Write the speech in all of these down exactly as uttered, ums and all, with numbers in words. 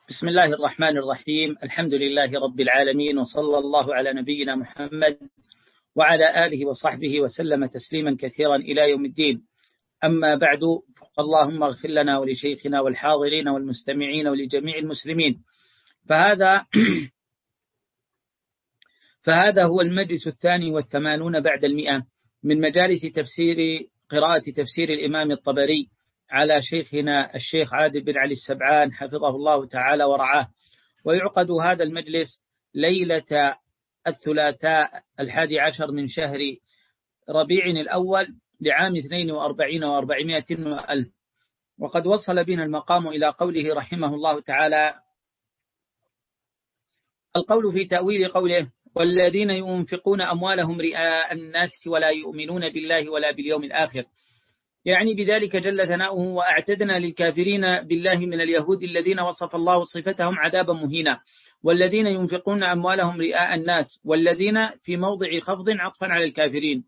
بسم الله الرحمن الرحيم. الحمد لله رب العالمين، وصلى الله على نبينا محمد وعلى آله وصحبه وسلم تسليما كثيرا إلى يوم الدين. أما بعد، اللهم اغفر لنا ولشيخنا والحاضرين والمستمعين ولجميع المسلمين. فهذا فهذا هو المجلس الثاني والثمانون بعد المئة من مجالس تفسير قراءة تفسير الإمام الطبري على شيخنا الشيخ عادل بن علي السبعان حفظه الله تعالى ورعاه. ويعقد هذا المجلس ليلة الثلاثاء الحادي عشر من شهر ربيع الأول لعام اثنين وأربعين وأربعمائة وألف. وقد وصل بنا المقام إلى قوله رحمه الله تعالى: القول في تأويل قوله: والذين ينفقون أموالهم رئاء الناس ولا يؤمنون بالله ولا باليوم الآخر. يعني بذلك جل ثناؤه: وأعتدنا للكافرين بالله من اليهود الذين وصف الله صفتهم عذابا مهينا، والذين ينفقون أموالهم رئاء الناس، والذين في موضع خفض عطفا على الكافرين.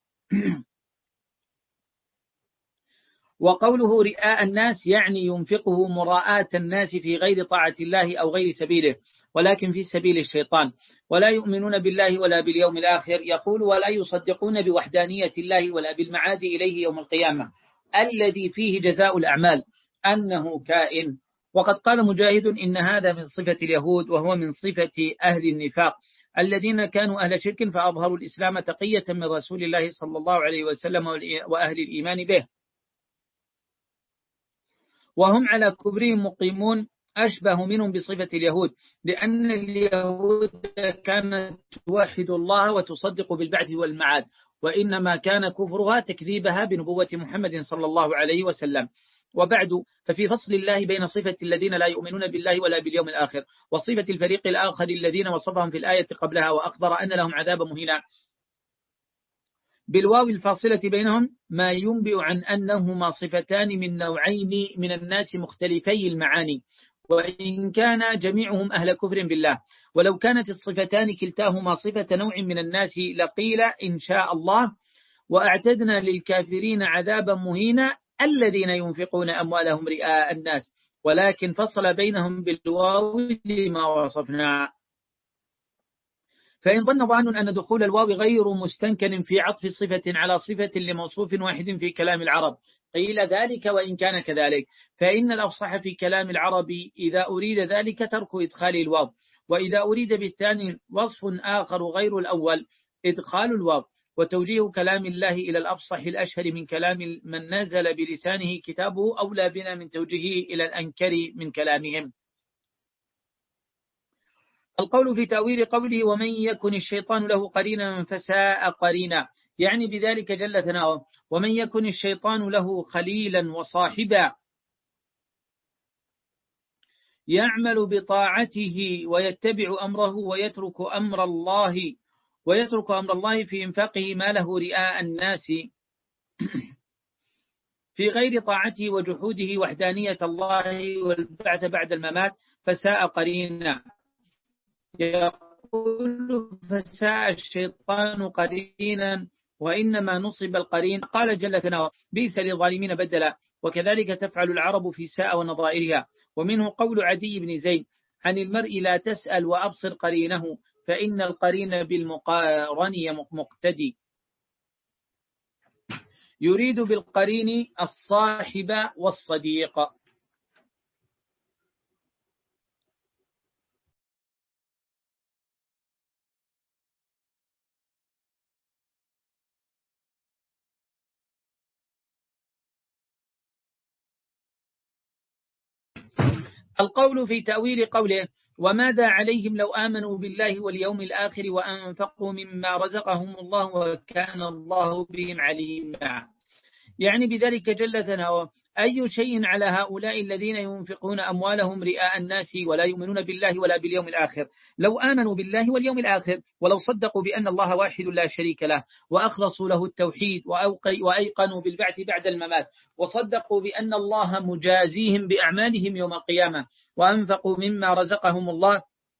وقوله رئاء الناس يعني ينفقه مراءاة الناس في غير طاعة الله أو غير سبيله، ولكن في سبيل الشيطان. ولا يؤمنون بالله ولا باليوم الآخر، يقول: ولا يصدقون بوحدانية الله ولا بالمعاد إليه يوم القيامة الذي فيه جزاء الأعمال أنه كائن. وقد قال مجاهد: إن هذا من صفة اليهود، وهو من صفة أهل النفاق الذين كانوا أهل شرك فأظهروا الإسلام تقية من رسول الله صلى الله عليه وسلم وأهل الإيمان به، وهم على كبرهم مقيمون، أشبه منهم بصفة اليهود، لأن اليهود كانت توحد الله وتصدق بالبعث والمعاد، وإنما كان كفرها تكذيبها بنبوة محمد صلى الله عليه وسلم. وبعد، ففي فصل الله بين صفة الذين لا يؤمنون بالله ولا باليوم الآخر وصفة الفريق الآخر الذين وصفهم في الآية قبلها وأخبر أن لهم عذابا مهينا بالواو الفاصلة بينهم، ما ينبئ عن أنهما صفتان من نوعين من الناس مختلفي المعاني، وإن كان جميعهم أهل كفر بالله. ولو كانت الصفتان كلتاهما صفة نوع من الناس لقيل إن شاء الله: وأعتدنا للكافرين عذابا مهينا الذين ينفقون أموالهم رئاء الناس، ولكن فصل بينهم بالواو لما وصفنا. فإن ظن ظان أن دخول الواو غير مستنكر في عطف صفة على صفة لموصوف واحد في كلام العرب، قيل ذلك وإن كان كذلك، فإن الأفصح في كلام العرب إذا أريد ذلك ترك إدخال الواو، وإذا أريد بالثاني وصف آخر غير الأول إدخال الواو. وتوجيه كلام الله إلى الأفصح الأشهر من كلام من نزل بلسانه كتابه أولى بنا من توجيهه إلى الأنكر من كلامهم. القول في تأويل قوله: ومن يكن الشيطان له قرينا فساء قرينا، يعني بذلك جل ثناؤه: ومن يكن الشيطان له خليلا وصاحبا يعمل بطاعته ويتبع أمره ويترك أمر الله ويترك أمر الله في إنفاقه ماله رئاء الناس في غير طاعته وجحوده وحدانية الله والبعث بعد الممات، فساء قرينا. يقول: فساء الشيطان قرينا، وإنما نصب القرين. قال جل ثناؤه: بئس للظالمين بدلا. وكذلك تفعل العرب في ساء ونظائرها. ومنه قول عدي بن زيد: عن المرء لا تسأل وأبصر قرينه، فإن القرين بالمقارن مقتدي. يريد بالقرين الصاحب والصديق. القول في تأويل قوله: وماذا عليهم لو آمنوا بالله واليوم الآخر وأنفقوا مما رزقهم الله وكان الله بهم عليما، يعني بذلك جل ثناؤه: أي شيء على هؤلاء الذين ينفقون أموالهم رئاء الناس ولا يؤمنون بالله ولا باليوم الآخر، لو آمنوا بالله واليوم الآخر، ولو صدقوا بأن الله واحد لا شريك له، وأخلصوا له التوحيد، وأيقنوا بالبعث بعد الممات، وصدقوا بأن الله مجازيهم بأعمالهم يوم القيامة، وأنفقوا مما رزقهم الله،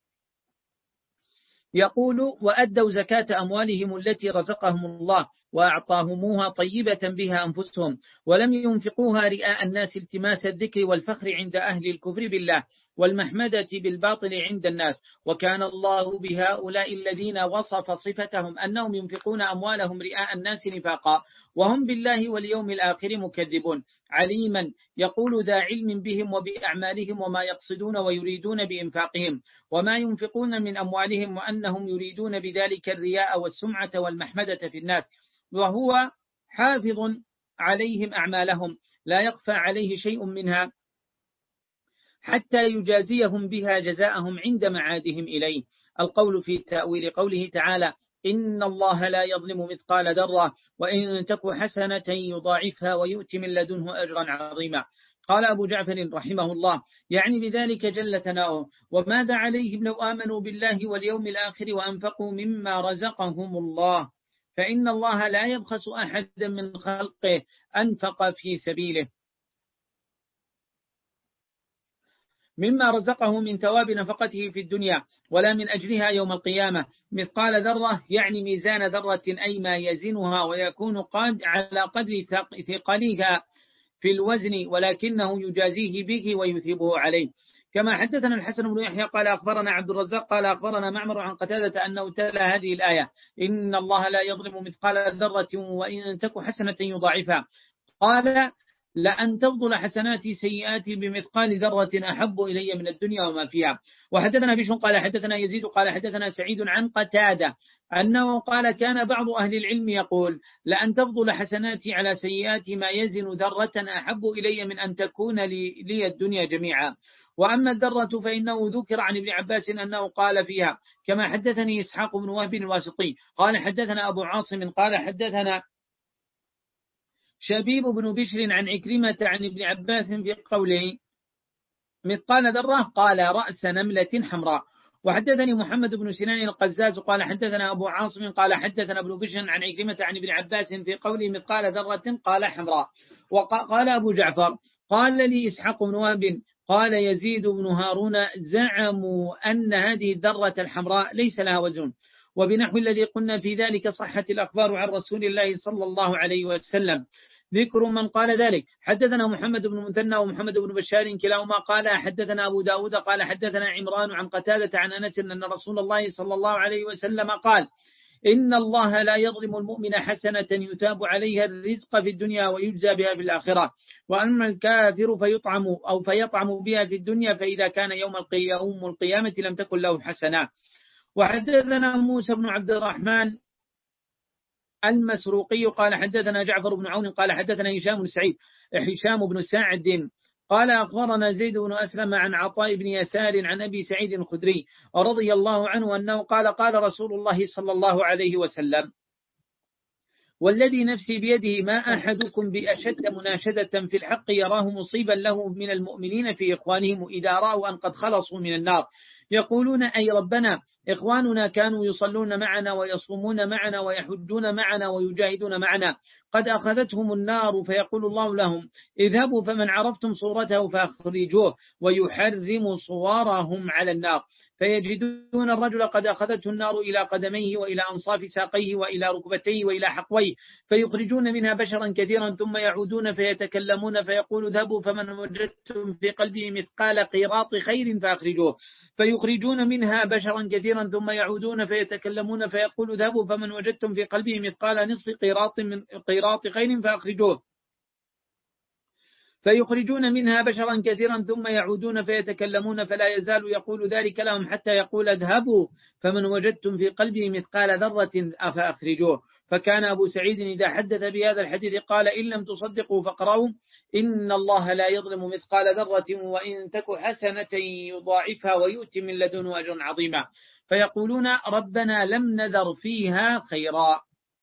يقول: وأدوا زكاة أموالهم التي رزقهم الله وأعطاهموها طيبة بها أنفسهم، ولم ينفقوها رئاء الناس التماس الذكر والفخر عند أهل الكفر بالله، والمحمدة بالباطل عند الناس. وكان الله بهؤلاء الذين وصف صفتهم أنهم ينفقون أموالهم رئاء الناس نفاقا وهم بالله واليوم الآخر مكذبون، عليما يقول ذا علم بهم وبأعمالهم وما يقصدون ويريدون بإنفاقهم وما ينفقون من أموالهم، وأنهم يريدون بذلك الرياء والسمعة والمحمدة في الناس، وهو حافظ عليهم أعمالهم لا يخفى عليه شيء منها حتى يجازيهم بها جزاءهم عند معادهم إليه. القول في تأويل قوله تعالى إن الله لا يظلم مثقال ذرة وإن تك حسنة يضاعفها ويؤتي من لدنه أجرا عظيما. قال أبو جعفر رحمه الله يعني بذلك جل ثناؤه وماذا عليهم لو آمنوا بالله واليوم الآخر وأنفقوا مما رزقهم الله، فإن الله لا يبخس أحدا من خلقه أنفق في سبيله مما رزقه من ثواب نفقته في الدنيا ولا من أجلها يوم القيامة مثقال ذرة، يعني ميزان ذرة أي ما يزنها ويكون قد على قدر ثقلها في الوزن، ولكنه يجازيه به ويثيبه عليه. كما حدثنا الحسن بن يحيى قال أخبرنا عبد الرزاق قال أخبرنا معمر عن قتادة أنه تلا هذه الآية إن الله لا يظلم مثقال ذرة وإن تك حسنة يضاعفها، قال لأن تفضل حسناتي سيئاتي بمثقال ذرة أحب إلي من الدنيا وما فيها. وحدثنا بشر قال حدثنا يزيد قال حدثنا سعيد عن قتادة أنه قال كان بعض أهل العلم يقول لأن تفضل حسناتي على سيئاتي ما يزن ذرة أحب إلي من أن تكون لي, لي الدنيا جميعا. وأما الذرة فإنه ذكر عن ابن عباس أنه قال فيها كما حدثني إسحاق بن وهب الواسطي قال حدثنا أبو عاصم قال حدثنا شبيب بن بشر عن عكرمة عن ابن عباس في قوله مثقال ذرة قال رأس نملة حمراء. وحدثني محمد بن سنان القزاز قال حدثنا أبو عاصم قال حدثنا ابن بشر عن عكرمة عن ابن عباس في قوله مثقال ذرة قال حمراء. وقال أبو جعفر قال لي إسحاق بن وهب قال يزيد بن هارون زعموا أن هذه الذرة الحمراء ليس لها وزن، وبنحو الذي قلنا في ذلك صحت الأخبار عن رسول الله صلى الله عليه وسلم. ذكر من قال ذلك حدثنا محمد بن المثنى ومحمد بن بشار كلاهما قال حدثنا أبو داود قال حدثنا عمران عن قتادة عن أنس أن رسول الله صلى الله عليه وسلم قال إن الله لا يظلم المؤمن حسنة يثاب عليها الرزق في الدنيا ويجزى بها في الآخرة، وأما الكافر فيطعم أو فيطعم بها في الدنيا فإذا كان يوم القيامة لم تكن له حسنة. وحدثنا موسى بن عبد الرحمن المسروقي قال حدثنا جعفر بن عون قال حدثنا هشام بن سعيد هشام بن سعد قال أخبرنا زيد بن أسلم عن عطاء بن يسار عن أبي سعيد الخدري رضي الله عنه أنه قال قال رسول الله صلى الله عليه وسلم والذي نفسي بيده ما أحدكم بأشد مناشدة في الحق يراه مصيبا له من المؤمنين في إخوانهم إذا رأوا أن قد خلصوا من النار يقولون أي ربنا إخواننا كانوا يصلون معنا ويصومون معنا ويحجون معنا ويجاهدون معنا قد أخذتهم النار فيقول الله لهم اذهبوا فمن عرفتم صورته فأخرجوه ويحرم صورهم على النار فيجدون الرجل قد أخذته النار إلى قدميه وإلى أنصاف ساقيه وإلى ركبتيه وإلى حقويه فيخرجون منها بشرا كثيرا ثم يعودون فيتكلمون فيقول اذهبوا فمن وجدتم في قلبه مثقال قيراط خير فأخرجوه فيخرجون منها بشرا كثيرا ثم يعودون فيتكلمون فيقول اذهبوا فمن وجدتم في قلبه مثقال نصف قيراط من قيراط خير فأخرجوه فيخرجون منها بشرا كثيرا ثم يعودون فيتكلمون فلا يزال يقول ذلك لهم حتى يقول اذهبوا فمن وجدتم في قلبه مثقال ذرة فأخرجوه. فكان أبو سعيد إذا حدث بهذا الحديث قال إن لم تصدقوا فاقرأوا إن الله لا يظلم مثقال ذرة وإن تك حسنة يضاعفها ويؤتي من لدنه أجرا عظيما فيقولون ربنا لم نذر فيها خيرا.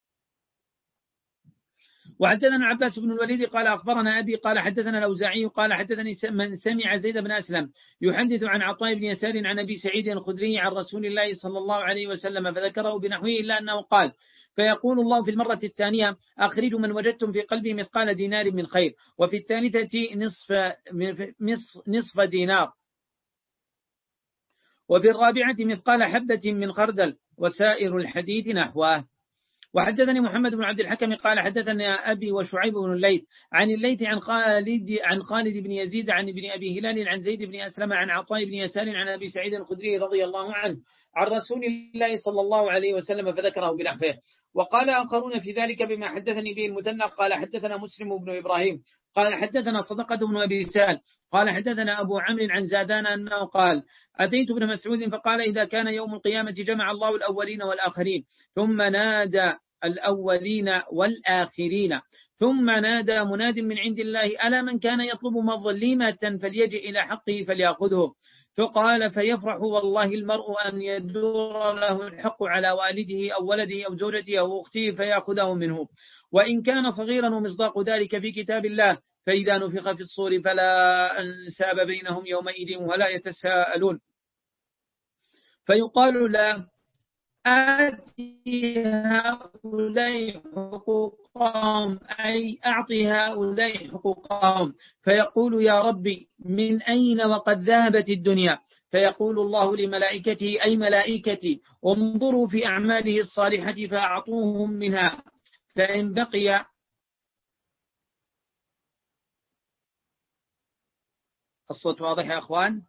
وحدثنا عباس بن الوليد قال أخبرنا أبي قال حدثنا الأوزاعي قال حدثني من سمع زيد بن أسلم يحدث عن عطاء بن يسار عن أبي سعيد الخدري عن رسول الله صلى الله عليه وسلم فذكره بنحوه إلا أنه قال فيقول الله في المرة الثانية أخرجوا من وجدتم في قلبه مثقال دينار من خير وفي الثالثة نصف, نصف دينار وفي الرابعة مثقال حبة من خردل وسائر الحديث نحوه. وحدثني محمد بن عبد الحكم قال حدثني أبي وشعيب بن الليث عن الليث عن خالد عن خالد بن يزيد عن ابن أبي هلال عن زيد بن أسلم عن عطاء بن يسار عن أبي سعيد الخدري رضي الله عنه عن رسول الله صلى الله عليه وسلم فذكره بنحوه. وقال آخرون في ذلك بما حدثني به المثنى قال حدثنا مسلم بن إبراهيم قال حدثنا صدقة بن أبي سال قال حدثنا أبو عمرو عن زادان أنه قال أتيت ابن مسعود فقال إذا كان يوم القيامة جمع الله الأولين والآخرين ثم نادى الأولين والآخرين ثم نادى مناد من عند الله ألا من كان يطلب مظلمة فليجئ إلى حقه فليأخذه. فقال فيفرح والله المرء أن يدور له الحق على والده أو ولده أو زوجته أو أخته فيأخذه منه وإن كان صغيرا ومصداق ذلك في كتاب الله فإذا نفخ في الصور فلا أنساب بينهم يومئذ ولا يتساءلون فيقال لا آتي هؤلاء حقوقهم أي أعطي هؤلاء حقوقهم فيقول يا ربي من أين وقد ذهبت الدنيا فيقول الله لملائكته أي ملائكتي انظروا في أعماله الصالحة فأعطوهم منها فإن بقي الصوت واضح يا أخوان.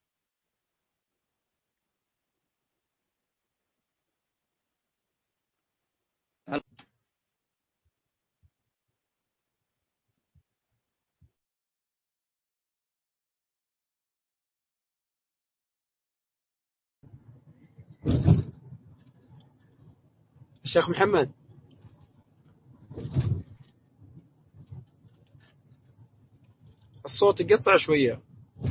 الشيخ محمد الصوت يقطع شوية.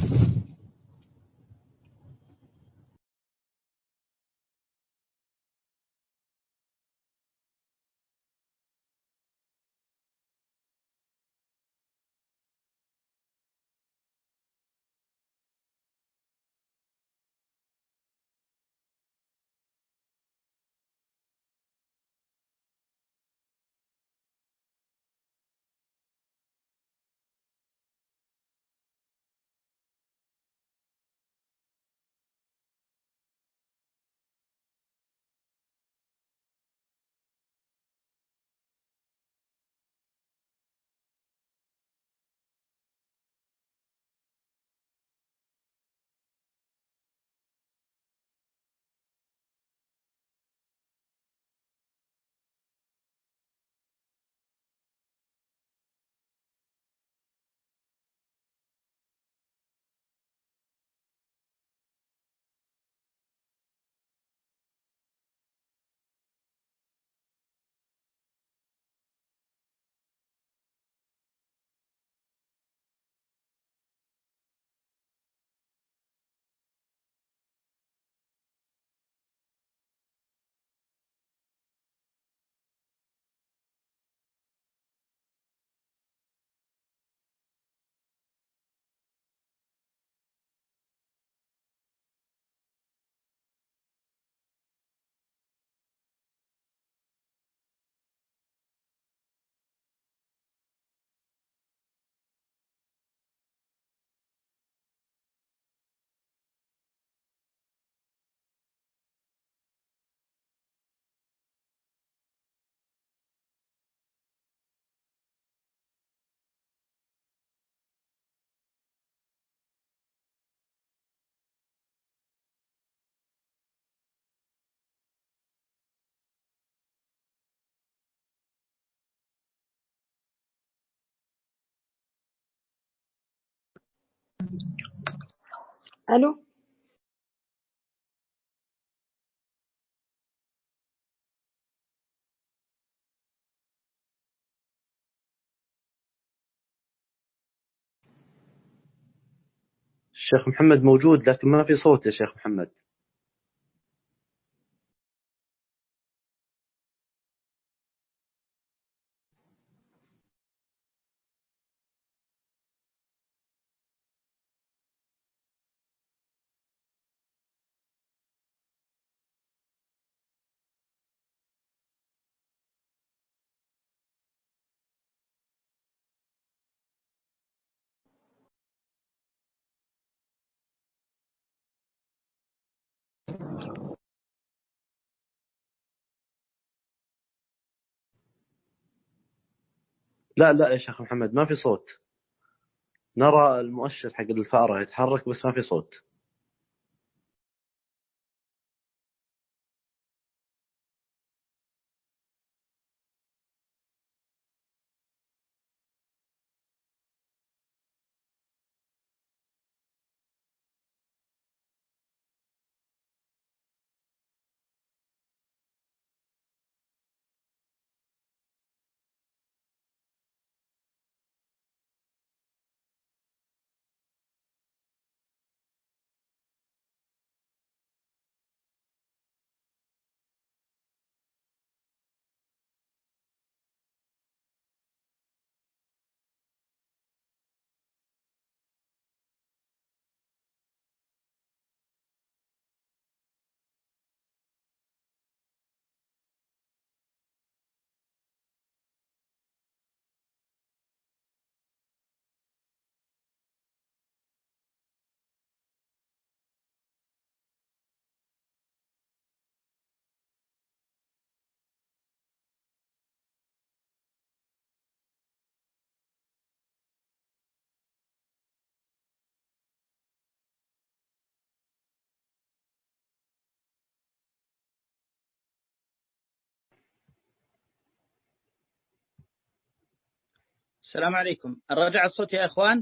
ألو. الشيخ محمد موجود لكن ما في صوت يا شيخ محمد. لا لا يا شيخ محمد ما في صوت، نرى المؤشر حق الفأرة يتحرك بس ما في صوت. السلام عليكم. رجع الصوت يا إخوان؟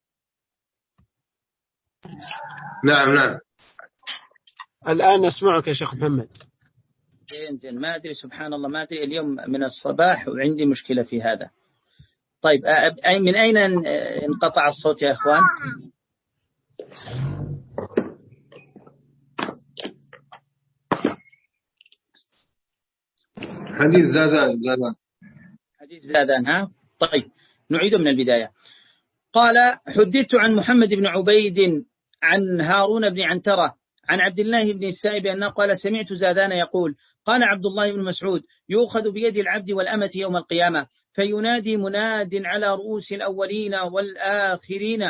نعم نعم الآن أسمعك يا شيخ محمد. زين زين. ما أدري سبحان الله، ما أدري اليوم من الصباح وعندي مشكلة في هذا. طيب من أين انقطع الصوت يا إخوان؟ حديث زادان زادان حديث زادان. ها طيب نعيده من البداية. قال: حدثت عن محمد بن عبيد عن هارون بن عنترة عن عبد الله بن السائب أنه قال: سمعت زادان يقول: قال عبد الله بن مسعود: يؤخذ بيد العبد والأمة يوم القيامة فينادي مناد على رؤوس الأولين والآخرين،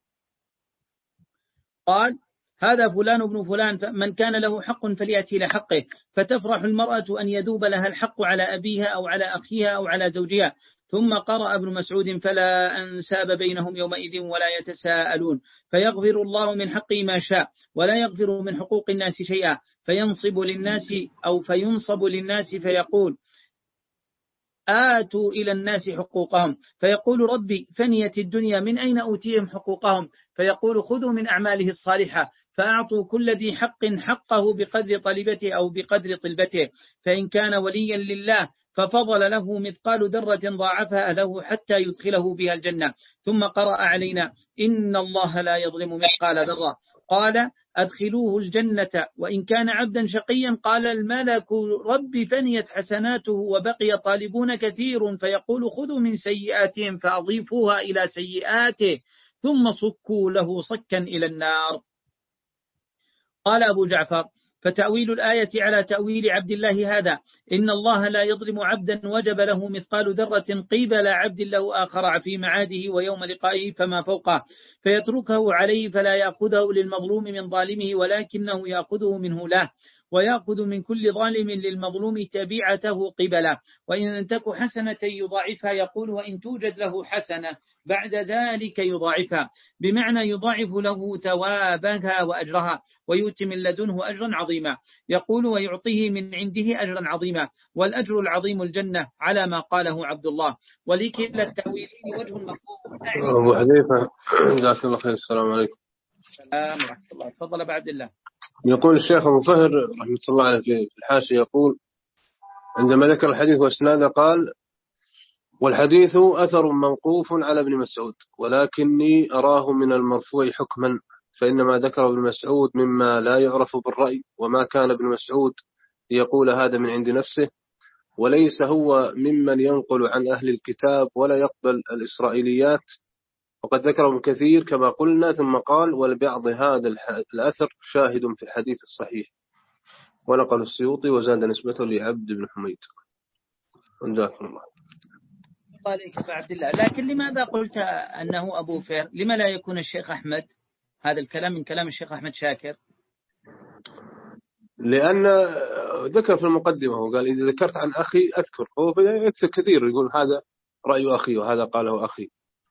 قال: هذا فلان ابن فلان، من كان له حق فليأتي لحقه، فتفرح المرأة أن يذوب لها الحق على أبيها أو على أخيها أو على زوجها. ثم قرأ ابن مسعود: فلا أنساب بينهم يومئذ ولا يتساءلون، فيغفر الله من حقه ما شاء ولا يغفر من حقوق الناس شيئا، فينصب للناس أو فينصب للناس فيقول: آتوا إلى الناس حقوقهم، فيقول: ربي فنيت الدنيا من أين أوتيهم حقوقهم؟ فيقول: خذوا من أعماله الصالحة فأعطوا كل ذي حق حقه بقدر طلبته أو بقدر طلبته، فإن كان وليا لله ففضل له مثقال ذرة ضاعفها له حتى يدخله بها الجنة. ثم قرأ علينا: إن الله لا يظلم مثقال ذرة، قال: أدخلوه الجنة وإن كان عبدا شقيا. قال الملك: رب فنيت حسناته وبقي طالبون كثير، فيقول: خذوا من سيئاتهم فأضيفوها إلى سيئاته ثم صكوا له صكا إلى النار. قال أبو جعفر: فتأويل الآية على تأويل عبد الله هذا: إن الله لا يظلم عبدا وجب له مثقال ذرة قيبل عبد له آخر في معاده ويوم لقائه فما فوقه، فيتركه عليه فلا يأخذه للمظلوم من ظالمه ولكنه يأخذه منه له، ويأخذ من كل ظالم للمظلوم تبعته قبله، وإن تك حسنة يضاعفها، يقول: وإن توجد له حسنة بعد ذلك يضاعفها، بمعنى يضاعف له ثوابها وأجرها ويؤتي من لدنه أجرا عظيما. يقول: ويعطيه من عنده أجرا عظيما، والأجر العظيم الجنة، على ما قاله عبد الله. ولكلا التأويلين وجه مفهوم. أبو حذيفة جزاك الله خير. السلام عليكم. السلام ورحمة الله. تفضل أبو عبد الله. يقول الشيخ أبو فهر رحمة الله عليه في الحاشية، يقول: عندما ذكر الحديث واسناده قال: والحديث أثر موقوف على ابن مسعود، ولكني أراه من المرفوع حكما، فإنما ذكر ابن مسعود مما لا يعرف بالرأي، وما كان ابن مسعود ليقول هذا من عند نفسه، وليس هو ممن ينقل عن أهل الكتاب ولا يقبل الإسرائيليات، وقد ذكر ابن كثير كما قلنا. ثم قال: ولبعض هذا الأثر شاهد في الحديث الصحيح. ونقل السيوطي وزاد نسبته لعبد بن حميد. جزاكم الله. عليك أبو عبد الله. لكن لماذا قلت أنه أبو فهر؟ لما لا يكون الشيخ أحمد؟ هذا الكلام من كلام الشيخ أحمد شاكر. لأن ذكر في المقدمة وقال: إذا ذكرت عن أخي أذكر، هو يكثر كثير يقول هذا رأي أخي وهذا قاله أخي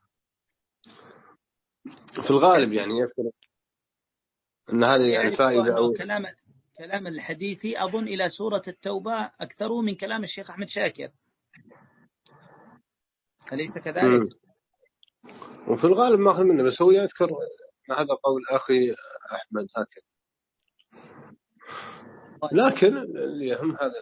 في الغالب، يعني يذكر أن هذه يعني, يعني فائدة أو كلام كلام الحديثي أظن إلى سورة التوبة أكثر من كلام الشيخ أحمد شاكر، أليس كذلك؟ م. وفي الغالب ما أخذ منه، بس هو يذكر هذا قول أخي أحمد هكذا. لكن اليهم هذا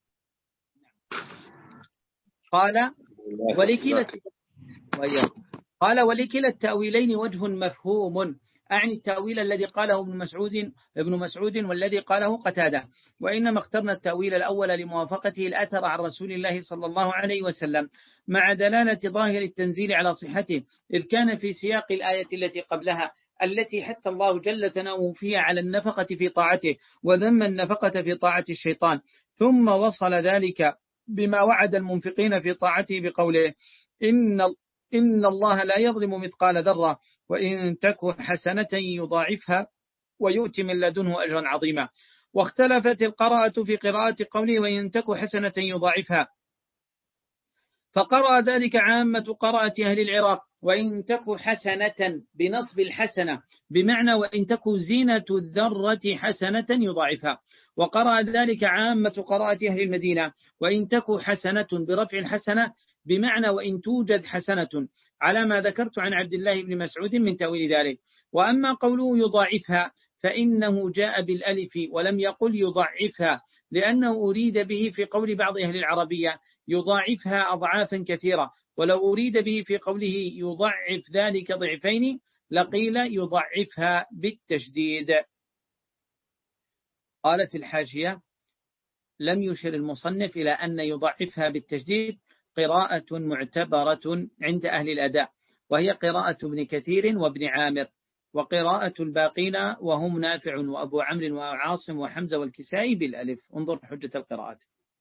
قال ولكلا قال ولكلا التأويلين وجه مفهوم، أعني التأويل الذي قاله ابن مسعود ابن مسعود والذي قاله قتادة، وإنما اخترنا التأويل الأول لموافقته الأثر عن رسول الله صلى الله عليه وسلم مع دلالة ظاهر التنزيل على صحته، إذ كان في سياق الآية التي قبلها التي حث الله جل ثناؤه فيها على النفقة في طاعته وذم النفقة في طاعة الشيطان، ثم وصل ذلك بما وعد المنفقين في طاعته بقوله إن إن الله لا يظلم مثقال ذرة وإن تك حسنة يضاعفها ويؤتي من لدنه أجرا عظيما. واختلفت القراءة في قراءة قوله وإن تك حسنة يضاعفها، فقرأ ذلك عامة قراءة أهل العراق وإن تك حسنة بنصب الحسنة بمعنى وإن تك زينة الذرة حسنة يضاعفها، وقرأ ذلك عامة قراءة أهل المدينة وإن تك حسنة برفع الحسنة بمعنى وإن توجد حسنة، على ما ذكرت عن عبد الله بن مسعود من تأويل ذلك. وأما قوله يضاعفها فإنه جاء بالألف ولم يقل يضاعفها، لأنه أريد به في قول بعض أهل العربية يضاعفها أضعافا كثيرة، ولو أريد به في قوله يضعف ذلك ضعفين لقيل يضعفها بالتشديد. قال في الحاشية لم يشر المصنف إلى أن يضعفها بالتشديد قراءة معتبرة عند أهل الأداء، وهي قراءة ابن كثير وابن عامر، وقراءة الباقين وهم نافع وأبو عمرو وعاصم وحمزة والكسائي بالألف. انظر حجة القراءات.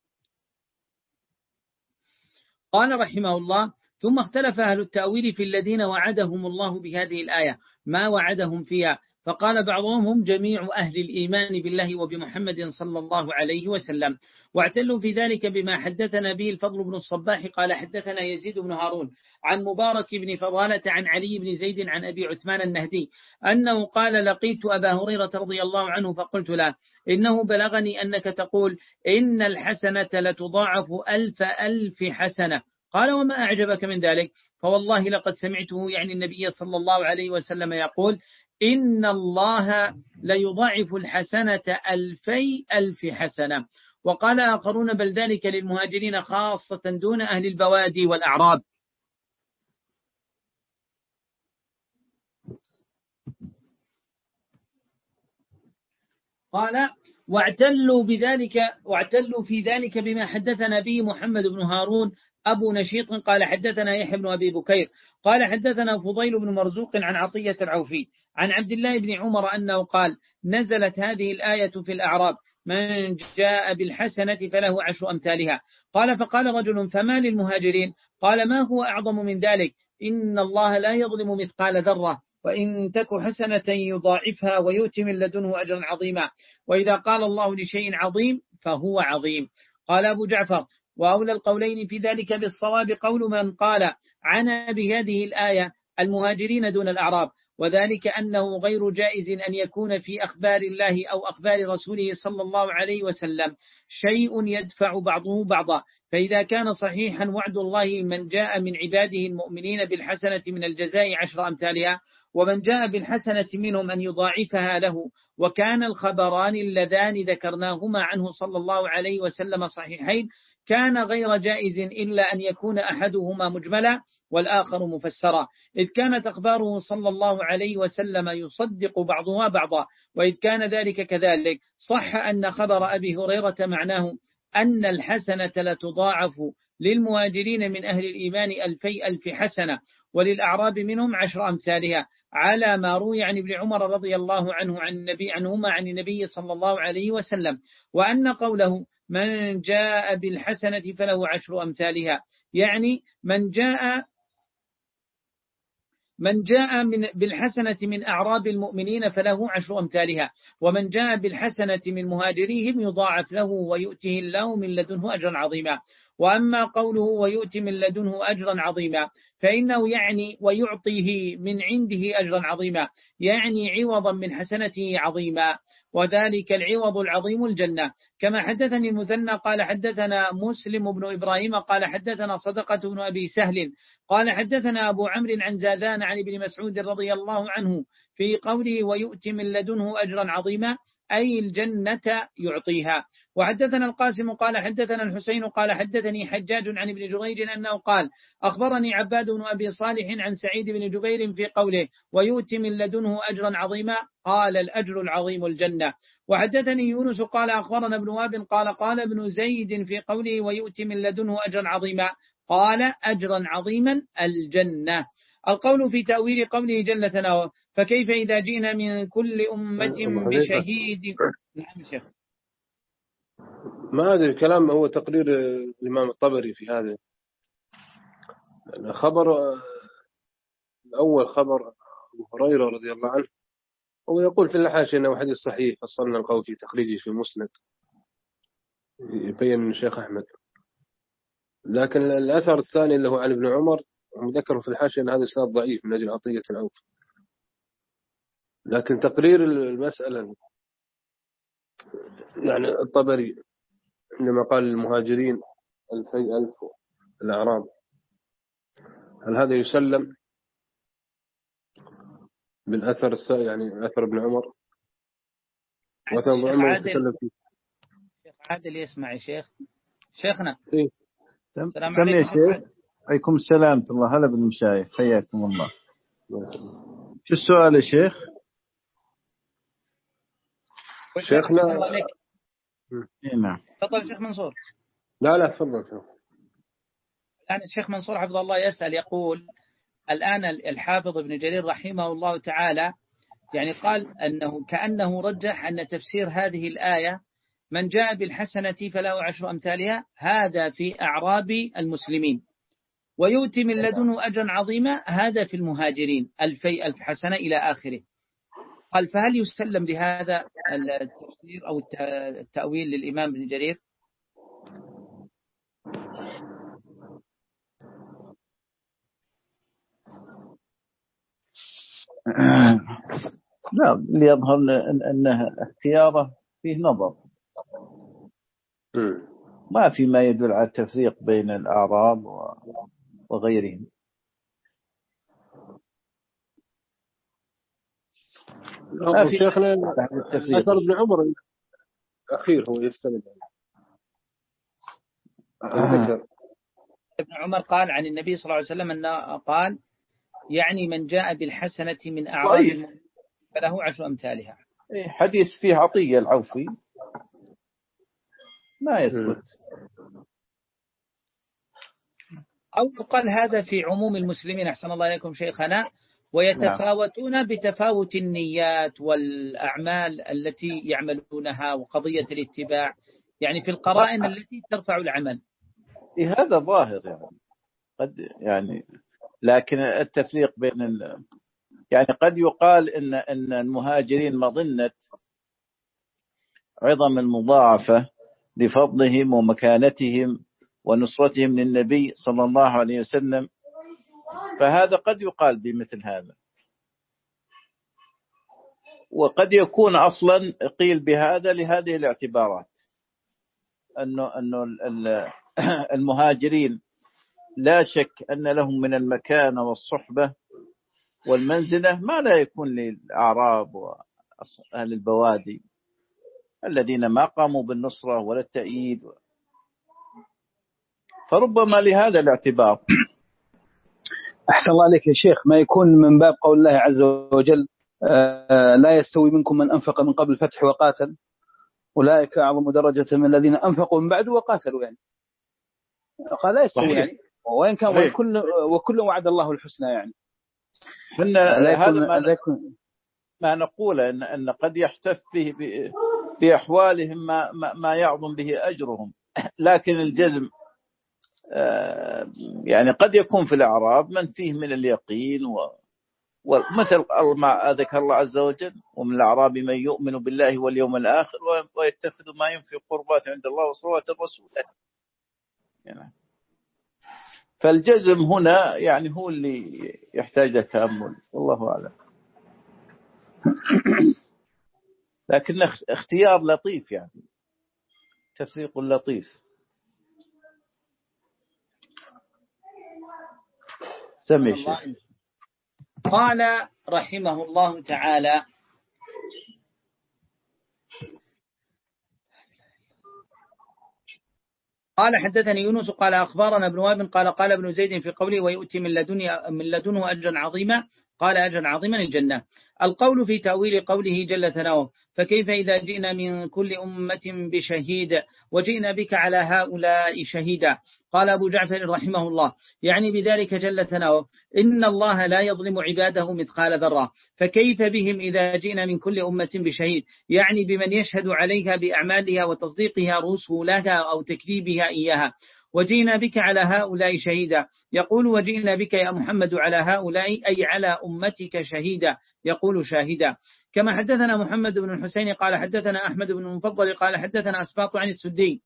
قال رحمه الله ثم اختلف أهل التأويل في الذين وعدهم الله بهذه الآية ما وعدهم فيها، فقال بعضهم هم جميع أهل الإيمان بالله وبمحمد صلى الله عليه وسلم، واعتلوا في ذلك بما حدثنا به الفضل بن الصباح قال حدثنا يزيد بن هارون عن مبارك بن فضالة عن علي بن زيد عن أبي عثمان النهدي أنه قال لقيت أبا هريرة رضي الله عنه فقلت له إنه بلغني أنك تقول إن الحسنة لتضاعف ألف ألف حسنة، قال وما أعجبك من ذلك؟ فوالله لقد سمعته يعني النبي صلى الله عليه وسلم يقول إن الله ليضاعف الحسنة ألفي ألف حسنة. وقال آخرون بل ذلك للمهاجرين خاصة دون أهل البوادي والأعراب. قال واعتلوا بذلك واعتلوا في ذلك بما حدثنا به محمد بن هارون أبو نشيط قال حدثنا يحيى بن أبي بكير قال حدثنا فضيل بن مرزوق عن عطية العوفي عن عبد الله بن عمر أنه قال نزلت هذه الآية في الأعراب من جاء بالحسنة فله عشر أمثالها. قال فقال رجل فما للمهاجرين؟ قال ما هو أعظم من ذلك؟ إن الله لا يظلم مثقال ذرة وإن تك حسنة يضاعفها ويؤتي من لدنه أجرا عظيما، وإذا قال الله لشيء عظيم فهو عظيم. قال أبو جعفر وأولى القولين في ذلك بالصواب قول من قال عنا بهذه الآية المهاجرين دون الأعراب، وذلك أنه غير جائز أن يكون في أخبار الله أو أخبار رسوله صلى الله عليه وسلم شيء يدفع بعضه بعضا، فإذا كان صحيحا وعد الله من جاء من عباده المؤمنين بالحسنة من الجزاء عشر أمثالها ومن جاء بالحسنة منهم أن يضاعفها له، وكان الخبران اللذان ذكرناهما عنه صلى الله عليه وسلم صحيحين، كان غير جائز إلا أن يكون أحدهما مجملا والآخر مفسرا، إذ كانت أخباره صلى الله عليه وسلم يصدق بعضها بعضا، وإذ كان ذلك كذلك صح أن خبر أبي هريرة معناه أن الحسنة لتضاعف للمهاجرين من أهل الإيمان ألفي ألف حسنة وللأعراب منهم عشر أمثالها، على ما روي عن ابن عمر رضي الله عنه عن النبي عنهما عن النبي صلى الله عليه وسلم، وأن قوله من جاء بالحسنة فله عشر أمثالها يعني من جاء من جاء من بالحسنة من أعراب المؤمنين فله عشر أمثالها، ومن جاء بالحسنة من مهاجريهم يضاعف له ويؤته الله من لدنه أجرا عظيما. وأما قوله ويؤتي من لدنه أجرا عظيما فإنه يعني ويعطيه من عنده أجرا عظيما، يعني عوضا من حسنته عظيما، وذلك العوض العظيم الجنة. كما حدثني المثنى قال حدثنا مسلم بن إبراهيم قال حدثنا صدقة بن أبي سهل قال حدثنا أبو عمرو عن زادان عن ابن مسعود رضي الله عنه في قوله ويؤتي من لدنه أجرا عظيما أي الجنة يعطيها. وحدثنا القاسم قال حدثنا الحسين قال حدثني حجاج عن ابن جريج أنه قال أخبرني عباد بن أبي صالح عن سعيد بن جبير في قوله ويؤتي من لدنه أجرا عظيما قال الأجر العظيم الجنة. وحدثني يونس قال أخبرنا ابن وهب قال قال ابن زيد في قوله ويؤتي من لدنه أجرا عظيما قال أجرا عظيما الجنة. القول في تأويل قوله جل ثناؤه فكيف إذا جئنا من كل أمة بشهيد. نعم شيخ. ما أدري الكلام هو تقرير الإمام الطبري في هذا الخبر. الأول خبر أبو هريرة رضي الله عنه هو يقول في الحاشية أنه حديث صحيح، فصلنا القول في تخريجه في مسند يبين الشيخ أحمد. لكن الأثر الثاني اللي هو عن ابن عمر مذكر في الحاشية أن هذا إسناد ضعيف من أجل عطية العوف. لكن تقرير المسألة يعني الطبري عندما قال المهاجرين ألفي ألف الأعراب، هل هذا يسلم بالأثر السائل يعني أثر ابن عمر؟ وأثر ابن عمر يتكلم فيه. شيخ عادل يسمع يا شيخ. شيخنا إيه؟ السلام عليكم يا شيخ. عليكم السلام ورحمة الله. هلا بالمشايخ حياكم الله. شو السؤال يا شيخ؟ شيخنا إيه نعم. تفضل شيخ منصور. لا لا تفضل. الآن الشيخ منصور حفظه الله يسأل يقول الآن الحافظ ابن جرير رحمه الله تعالى يعني قال أنه كأنه رجح أن تفسير هذه الآية من جاء بالحسنة فله عشر أمثالها هذا في أعراب المسلمين، ويؤتي من لدنه أجرا عظيما هذا في المهاجرين ألفي ألف حسنة إلى آخره. قال فهل يسلم لهذا التفسير أو التأويل للإمام ابن جرير؟ لا، ليظهر أنه اختياره فيه نظر، ما في ما يدل على التفريق بين الأعراب وغيرهم. ما في شيخنا أثر ابن عمر الأخير هو يستند ذكر ابن عمر قال عن النبي صلى الله عليه وسلم أنه قال يعني من جاء بالحسنة من أعراب المؤمنين فله عشر أمثالها. حديث فيه عطية العوفي ما يثبت. أو قال هذا في عموم المسلمين أحسن الله إليكم شيخنا، ويتفاوتون بتفاوت النيات والأعمال التي يعملونها وقضية الاتباع يعني في القرائن التي ترفع العمل. هذا ظاهر يعني قد يعني، لكن التفريق بين ال... يعني قد يقال إن إن المهاجرين مظنة عظم المضاعفة لفضلهم ومكانتهم ونصرتهم للنبي صلى الله عليه وسلم، فهذا قد يقال بمثل هذا. وقد يكون أصلا قيل بهذا لهذه الاعتبارات، أنه أنه المهاجرين لا شك أن لهم من المكانة والصحبة والمنزلة ما لا يكون للأعراب وأهل البوادي الذين ما قاموا بالنصرة ولا التأييد، فربما لهذا الاعتبار. أحسن الله عليك يا شيخ، ما يكون من باب قول الله عز وجل لا يستوي منكم من أنفق من قبل الفتح وقاتل أولئك أعظم درجة من الذين أنفقوا من بعد وقاتلوا، يعني قال لا يستوي يعني، وإن كان وكل وكل وعد الله الحسنى يعني. هذا ما, ما نقول إن أن قد يحتف به بأحوالهم ما ما يعظم به أجرهم، لكن الجزم يعني قد يكون في الأعراب من فيه من اليقين، ومثل ما ذكر الله عز وجل ومن الأعراب من يؤمن بالله واليوم الآخر ويتخذ ما ينفق قربات عند الله وصلوات الرسول. يعني فالجزم هنا يعني هو اللي يحتاج للتأمل، والله أعلم. لكن اختيار لطيف، يعني تفريق لطيف. سمي شيخ. قال رحمه الله تعالى: قال حدثني يونس قال أخبارنا ابن وهب قال قال ابن زيد في قوله ويؤتي من لدنه من لدنه أجرا عظيما، قال أجرا عظيما الجنة. القول في تأويل قوله جل ثناؤه: فكيف إذا جئنا من كل أمة بشهيد وجئنا بك على هؤلاء شهيدا. قال أبو جعفر رحمه الله: يعني بذلك جل ثناؤه إن الله لا يظلم عباده مثقال ذرة، فكيف بهم إذا جئنا من كل أمة بشهيد، يعني بمن يشهد عليها بأعمالها وتصديقها رسولها أو تكذيبها إياها. وجئنا بك على هؤلاء شهيدا، يقول وجئنا بك يا محمد على هؤلاء أي على أمتك شهيدا، يقول شاهدا. كما حدثنا محمد بن الحسين قال حدثنا أحمد بن المفضل قال حدثنا أسباط عن السدي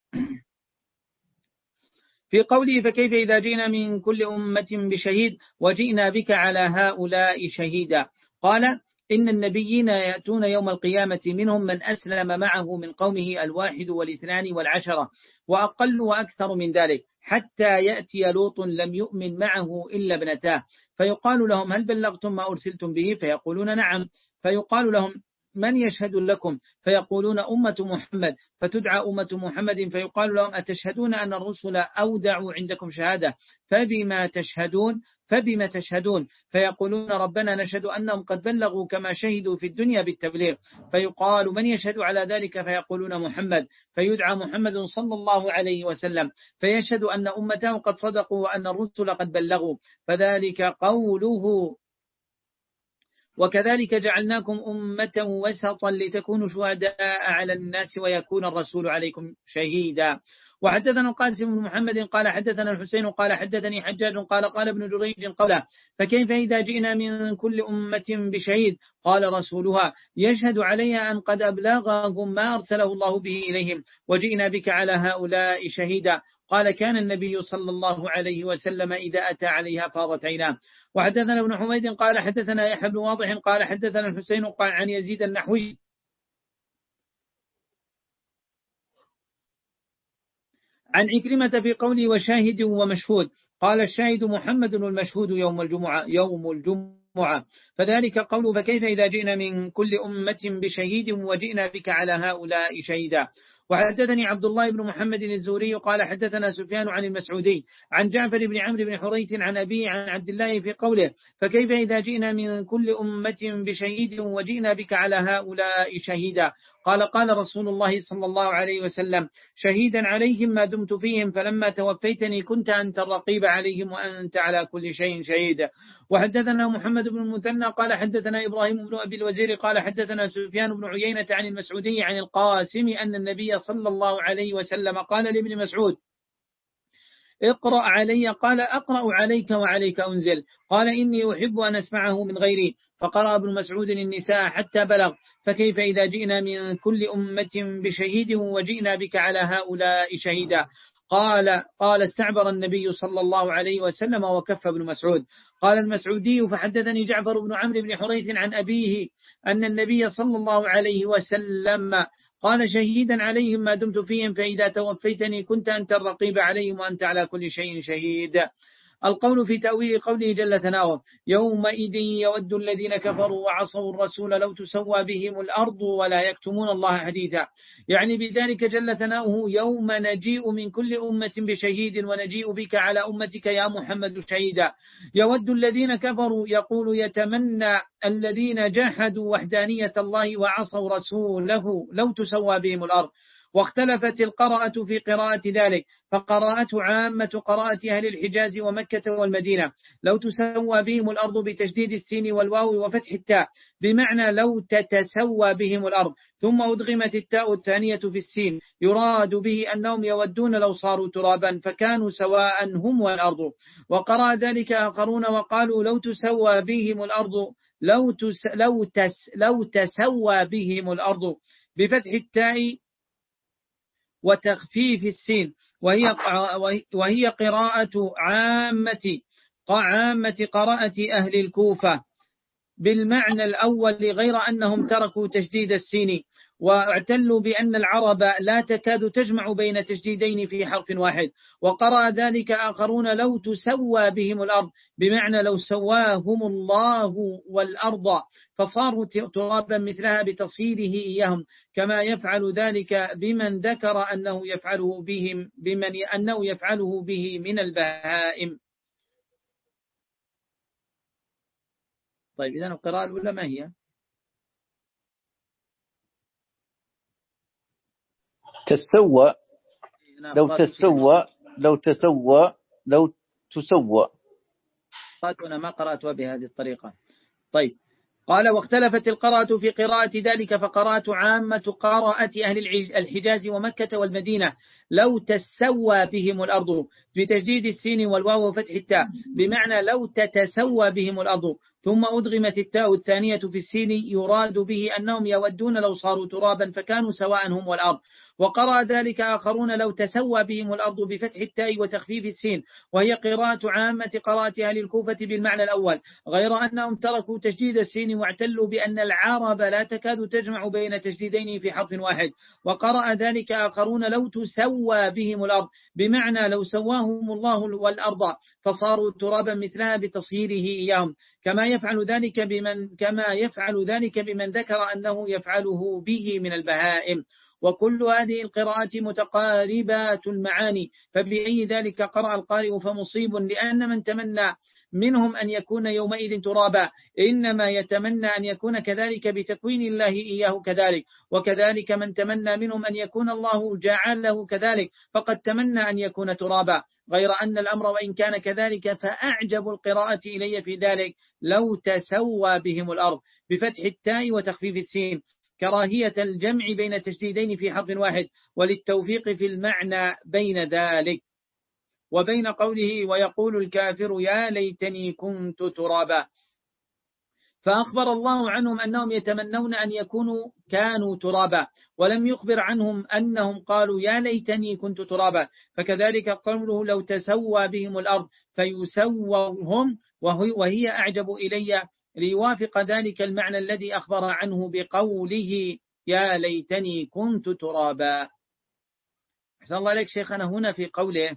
في قوله فكيف إذا جئنا من كل أمة بشهيد وجئنا بك على هؤلاء شهيدا. قال إن النبيين يأتون يوم القيامة منهم من أسلم معه من قومه الواحد والاثنان والعشرة وأقل وأكثر من ذلك، حتى يأتي لوط لم يؤمن معه إلا ابنتاه، فيقال لهم هل بلغتم ما أرسلتم به؟ فيقولون نعم. فيقال لهم من يشهد لكم؟ فيقولون أمة محمد، فتدعى أمة محمد فيقال لهم أتشهدون أن الرسل أودعوا عندكم شهادة فبما تشهدون فبما تشهدون؟ فيقولون ربنا نشهد أنهم قد بلغوا كما شهدوا في الدنيا بالتبليغ. فيقال من يشهد على ذلك؟ فيقولون محمد، فيدعى محمد صلى الله عليه وسلم فيشهد أن أمته قد صدقوا وأن الرسل قد بلغوا، فذلك قوله وكذلك جعلناكم أمة وسطا لتكونوا شهداء على الناس ويكون الرسول عليكم شهيدا. وحدثنا القاسم بن محمد قال حدثنا الحسين قال حدثني حجاج قال قال ابن جريج قوله فكيف إذا جئنا من كل أمة بشهيد؟ قال رسولها يشهد عليها أن قد أبلغهم ما أرسله الله به إليهم وجئنا بك على هؤلاء شهيدا. قال كان النبي صلى الله عليه وسلم إذا أتى عليها فاضت عيناه. وحدثنا ابن حميد قال حدثنا يحيى بن واضح قال حدثنا الحسين قال عن يزيد النحوي عن عكرمة في قوله وشاهد ومشهود، قال الشاهد محمد والمشهود يوم الجمعة يوم الجمعة فذلك قوله فكيف إذا جئنا من كل أمة بشهيد وجئنا بك على هؤلاء شهيدا. وحدثني عبد الله بن محمد الزوري قال حدثنا سفيان عن المسعودي عن جعفر بن عمرو بن حريث عن أبيه عن عبد الله في قوله فكيف إذا جئنا من كل أمة بشهيد وجئنا بك على هؤلاء شهيدا. قال قال رسول الله صلى الله عليه وسلم شهيدا عليهم ما دمت فيهم فلما توفيتني كنت أنت الرقيب عليهم وأنت على كل شيء شهيد. وحدثنا محمد بن المثنى قال حدثنا إبراهيم بن أبي الوزير قال حدثنا سفيان بن عيينة عن المسعودي عن القاسم أن النبي صلى الله عليه وسلم قال لابن مسعود اقرأ علي، قال أقرأ عليك وعليك أنزل، قال إني أحب أن أسمعه من غيري، فقرأ ابن مسعود النساء حتى بلغ فكيف إذا جئنا من كل أمة بشهيد وجئنا بك على هؤلاء شهيدا. قال قال استعبر النبي صلى الله عليه وسلم وكف ابن مسعود. قال المسعودي فحدثني جعفر بن عمرو بن حريث عن أبيه أن النبي صلى الله عليه وسلم قال شهيدا عليهم ما دمت فيهم فإذا توفيتني كنت أنت الرقيب عليهم وأنت على كل شيء شهيد. القول في تأويل قوله جل ثناؤه يومئذ يود الذين كفروا وعصوا الرسول لو تسوى بهم الأرض ولا يكتمون الله حديثا، يعني بذلك جل ثناؤه يوم نجيء من كل أمة بشهيد ونجيء بك على أمتك يا محمد شهيدا. يود الذين كفروا يقول يتمنى الذين جحدوا وحدانية الله وعصوا رسوله لو تسوى بهم الأرض. واختلفت القراءة في قراءة ذلك، فقراءة عامة قراءة أهل الحجاز ومكة والمدينة لو تسوى بهم الأرض بتشديد السين والواو وفتح التاء بمعنى لو تتسوى بهم الأرض، ثم أدغمت التاء الثانية في السين يراد به أنهم يودون لو صاروا ترابا فكانوا سواء هم والأرض. وقرأ ذلك آخرون وقالوا لو تسوى بهم الأرض لو, تس لو, تس لو تسوى بهم الأرض بفتح التاء وتخفيف السين، وهي وهي قراءة عامة عامة قراءة أهل الكوفة بالمعنى الأول، غير أنهم تركوا تشديد السين، واعتلوا بأن العرب لا تكاد تجمع بين تشديدين في حرف واحد. وقرأ ذلك آخرون لو تسوى بهم الأرض، بمعنى لو سواهم الله والأرض فصاروا ترابا مثلها بتصيره إياهم، كما يفعل ذلك بمن ذكر أنه يفعله بهم بمن أنه يفعله به من البهائم. طيب إذن القراءة الأولى ما هي؟ تسوى، لو تسوى لو تسوى لو تسوى. أنا ما قرأتها بهذه الطريقة. طيب قال واختلفت القراءة في قراءة ذلك، فقراءة عامة قراءة أهل الحجاز ومكة والمدينة لو تسوى بهم الأرض بتجديد السين والواو وفتح التاء، بمعنى لو تتسوى بهم الأرض، ثم أدغمت التاء الثانية في السين، يراد به أنهم يودون لو صاروا ترابا فكانوا سواء هم والأرض. وقرأ ذلك آخرون لو تسوى بهم الأرض بفتح التاء وتخفيف السين، وهي قراءة عامة قراءة أهل الكوفة بالمعنى الأول، غير أنهم تركوا تشديد السين واعتلوا بأن العرب لا تكاد تجمع بين تشديدين في حرف واحد. وقرأ ذلك آخرون لو تسوى بهم الأرض، بمعنى لو سواهم الله والأرض فصاروا ترابا مثلها بتصهيره إياهم، كما يفعل ذلك بمن كما يفعل ذلك بمن ذكر أنه يفعله به من البهائم. وكل هذه القراءات متقاربات المعاني، فبأي ذلك قرأ القارئ فمصيب، لأن من تمنى منهم أن يكون يومئذ ترابا إنما يتمنى أن يكون كذلك بتكوين الله إياه كذلك، وكذلك من تمنى منهم أن يكون الله جعله كذلك فقد تمنى أن يكون ترابا، غير أن الأمر وإن كان كذلك فأعجب القراءة إلي في ذلك لو تسوى بهم الأرض بفتح التاء وتخفيف السين، كراهية الجمع بين تشديدين في حرف واحد، وللتوفيق في المعنى بين ذلك وبين قوله ويقول الكافر يا ليتني كنت ترابا. فأخبر الله عنهم أنهم يتمنون أن يكونوا كانوا ترابا، ولم يخبر عنهم أنهم قالوا يا ليتني كنت ترابا، فكذلك قوله لو تسوى بهم الأرض فيسوهم، وهي أعجب إلي ليوافق ذلك المعنى الذي أخبر عنه بقوله يا ليتني كنت ترابا. أحسن الله عليك شيخنا، هنا في قوله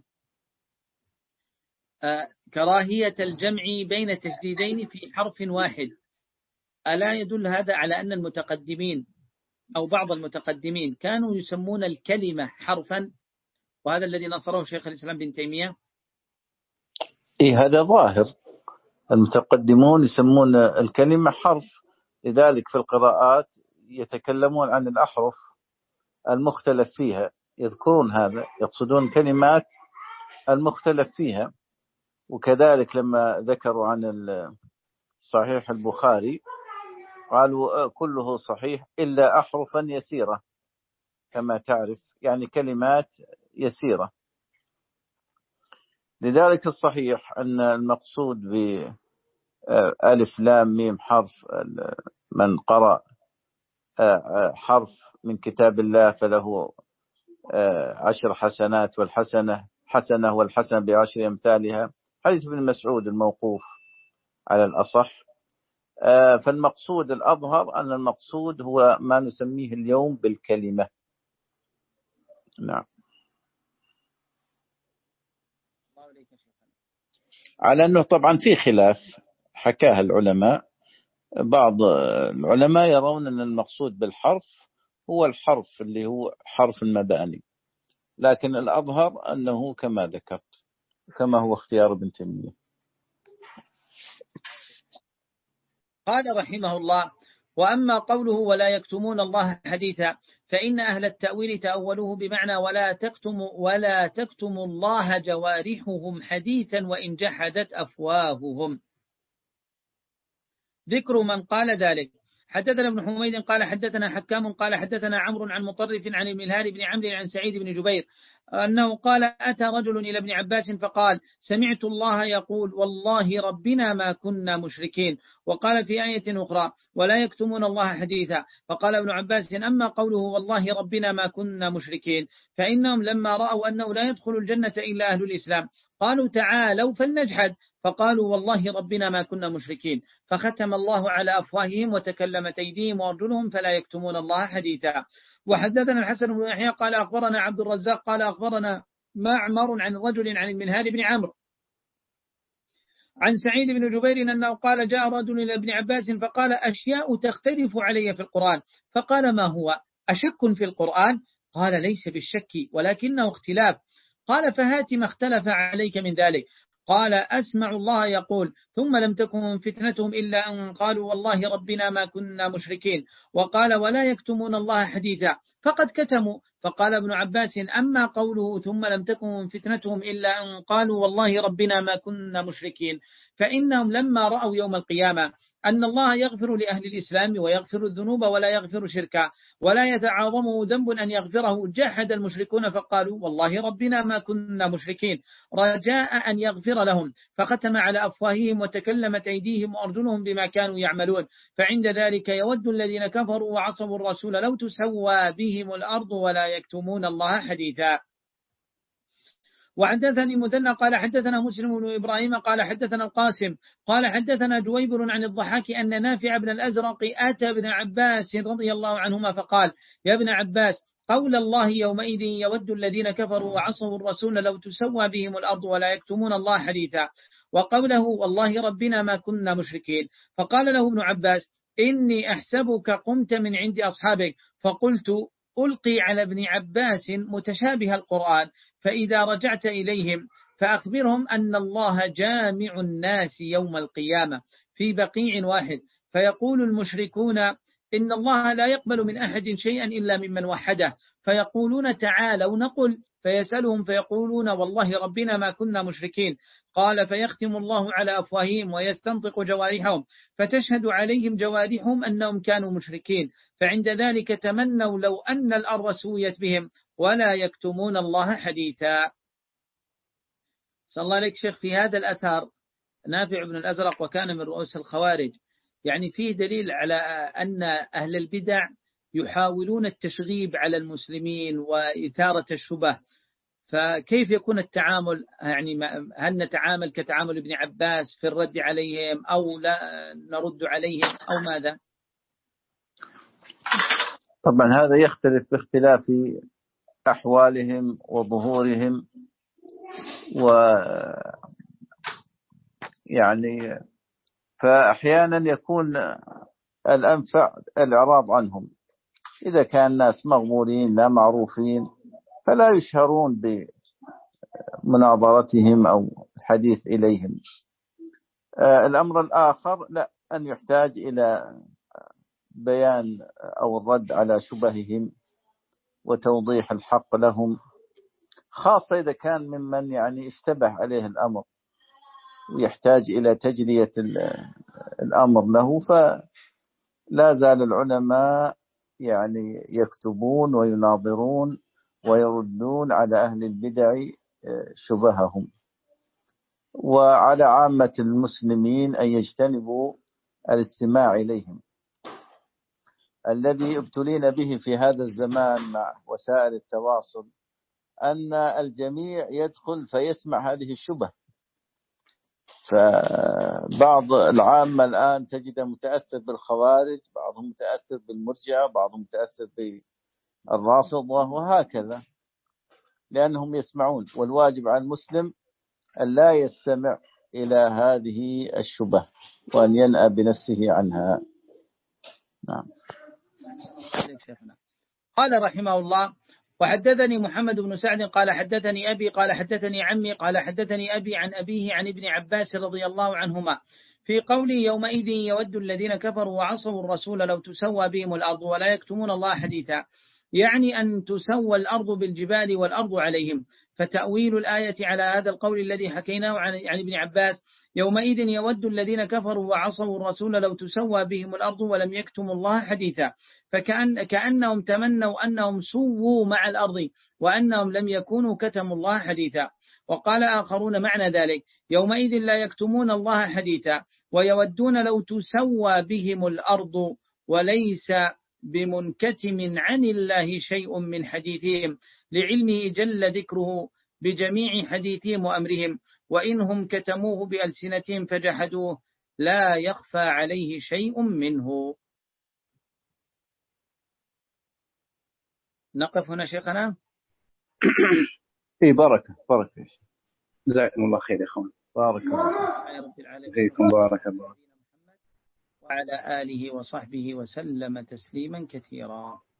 آه كراهية الجمع بين تشديدين في حرف واحد، ألا يدل هذا على أن المتقدمين أو بعض المتقدمين كانوا يسمون الكلمة حرفا، وهذا الذي نصره شيخ الإسلام بن تيمية؟ إيه هذا ظاهر، المتقدمون يسمون الكلمة حرف، لذلك في القراءات يتكلمون عن الأحرف المختلف فيها، يذكرون هذا، يقصدون كلمات المختلف فيها. وكذلك لما ذكروا عن صحيح البخاري قالوا كله صحيح إلا أحرفا يسيرة، كما تعرف يعني كلمات يسيرة. لذلك الصحيح أن المقصود بألف لام ميم حرف، من قرأ حرف من كتاب الله فله عشر حسنات، والحسنة حسنة والحسنة بعشر أمثالها، حديث ابن مسعود الموقوف على الأصح. فالمقصود الأظهر أن المقصود هو ما نسميه اليوم بالكلمة. نعم، على أنه طبعا في خلاف حكاها العلماء، بعض العلماء يرون أن المقصود بالحرف هو الحرف اللي هو حرف المباني، لكن الأظهر أنه كما ذكرت كما هو اختيار ابن تيمية. قال رحمه الله وأما قوله ولا يكتمون الله حديثا، فإن أهل التأويل تأولوه بمعنى ولا تكتم ولا تكتم الله جوارحهم حديثا وإن جحدت أفواههم. ذكر من قال ذلك: حدثنا ابن حميد قال حدثنا حكام قال حدثنا عمرو عن مطرف عن الملهار بن عمرو عن سعيد بن جبير أنه قال أتى رجل إلى ابن عباس فقال سمعت الله يقول والله ربنا ما كنا مشركين. وقال في آية أخرى ولا يكتمون الله حديثا. فقال ابن عباس أما قوله والله ربنا ما كنا مشركين فإنهم لما رأوا أنه لا يدخل الجنة إلا أهل الإسلام قالوا تعالوا فلنجحد فقالوا والله ربنا ما كنا مشركين فختم الله على أفواههم وتكلمت أيديهم وأرجلهم فلا يكتمون الله حديثا. وحدثنا الحسن بن يحيى قال أخبرنا عبد الرزاق قال أخبرنا معمر عن رجل عن المنهال بن عمرو عن سعيد بن جبير أنه قال جاء رجل إلى ابن عباس فقال أشياء تختلف علي في القرآن فقال ما هو أشك في القرآن؟ قال ليس بالشك ولكنه اختلاف. قال فهات ما اختلف عليك من ذلك. قال أسمع الله يقول ثم لم تكن فتنتهم إلا أن قالوا والله ربنا ما كنا مشركين. وقال ولا يكتمون الله حديثا فقد كتموا. فقال ابن عباس أما قوله ثم لم تكن فتنتهم إلا أن قالوا والله ربنا ما كنا مشركين فإنهم لما رأوا يوم القيامة أن الله يغفر لأهل الإسلام ويغفر الذنوب ولا يغفر شركا ولا يتعاظمه ذنب أن يغفره جحد المشركون فقالوا والله ربنا ما كنا مشركين رجاء أن يغفر لهم فختم على أفواههم وتكلمت أيديهم وأرجلهم بما كانوا يعملون. فعند ذلك يود الذين كفروا وعصوا الرسول لو تسوى بهم الأرض ولا يكتمون الله حديثا. وحدثني مثنى قال حدثنا مسلم بن إبراهيم قال حدثنا القاسم قال حدثنا جويبر عن الضحاك أن نافع بن الأزرق أتى ابن عباس رضي الله عنهما فقال يا ابن عباس قول الله يومئذ يود الذين كفروا وعصوا الرسول لو تسوى بهم الأرض ولا يكتمون الله حديثا وقوله والله ربنا ما كنا مشركين. فقال له ابن عباس إني أحسبك قمت من عند أصحابك فقلت ألقي على ابن عباس متشابه القرآن فإذا رجعت إليهم فأخبرهم أن الله جامع الناس يوم القيامة في بقيع واحد فيقول المشركون إن الله لا يقبل من أحد شيئا إلا ممن وحده فيقولون تعالوا نقل فيسألهم فيقولون والله ربنا ما كنا مشركين. قال فيختم الله على أفواههم ويستنطق جوارحهم فتشهد عليهم جوارحهم أنهم كانوا مشركين فعند ذلك تمنوا لو أن الأرض سويت بهم ولا يكتمون الله حديثا. صلى الله عليك شيخ في هذا الأثر نافع بن الأزرق وكان من رؤوس الخوارج يعني فيه دليل على أن أهل البدع يحاولون التشغيب على المسلمين وإثارة الشبه فكيف يكون التعامل يعني هل نتعامل كتعامل ابن عباس في الرد عليهم أو لا نرد عليهم أو ماذا؟ طبعا هذا يختلف باختلاف أحوالهم وظهورهم و يعني فأحيانا يكون الأنفع الإعراض عنهم إذا كان الناس مغمورين لا معروفين فلا يشهرون بمناظرتهم أو الحديث إليهم. الأمر الآخر لا أن يحتاج إلى بيان أو الرد على شبههم وتوضيح الحق لهم خاصة إذا كان ممن يعني اشتبه عليه الأمر ويحتاج إلى تجلية الأمر له فلا زال العلماء يعني يكتبون ويناظرون ويردون على أهل البدع شبههم وعلى عامة المسلمين أن يجتنبوا الاستماع إليهم. الذي ابتلينا به في هذا الزمان مع وسائل التواصل أن الجميع يدخل فيسمع هذه الشبه فبعض العامة الآن تجد متأثر بالخوارج بعضهم متأثر بالمرجئة بعضهم متأثر بالرافضة وهكذا لأنهم يسمعون والواجب على المسلم أن لا يستمع إلى هذه الشبه وأن ينأى بنفسه عنها. نعم. قال رحمه الله وحدثني محمد بن سعد قال حدثني أبي قال حدثني عمي قال حدثني أبي عن أبيه عن ابن عباس رضي الله عنهما في قوله يومئذ يود الذين كفروا وعصوا الرسول لو تسوى بهم الأرض ولا يكتمون الله حديثا يعني أن تسوى الأرض بالجبال والأرض عليهم فتأويل الآية على هذا القول الذي حكيناه عن ابن عباس: يومئذ يود الذين كفروا وعصوا الرسول لو تسوى بهم الأرض ولم يكتموا الله حديثا، فكأن كأنهم تمنوا أنهم سووا مع الأرض وأنهم لم يكونوا كتموا الله حديثا. وقال آخرون معنى ذلك: يومئذ لا يكتمون الله حديثا ويودون لو تسوى بهم الأرض وليس بمنكتم عن الله شيء من حديثهم لعلمه جل ذكره بجميع حديثهم وأمرهم، وإنهم كتموه بألسنتهم فجحدوه لا يخفى عليه شيء منه. نقف هنا شيخنا. اي بركة بركة. جزاكم الله خير يا اخوان. بارك الله فيكم. بارك الله. وعلى آله وصحبه وسلم تسليما كثيرا.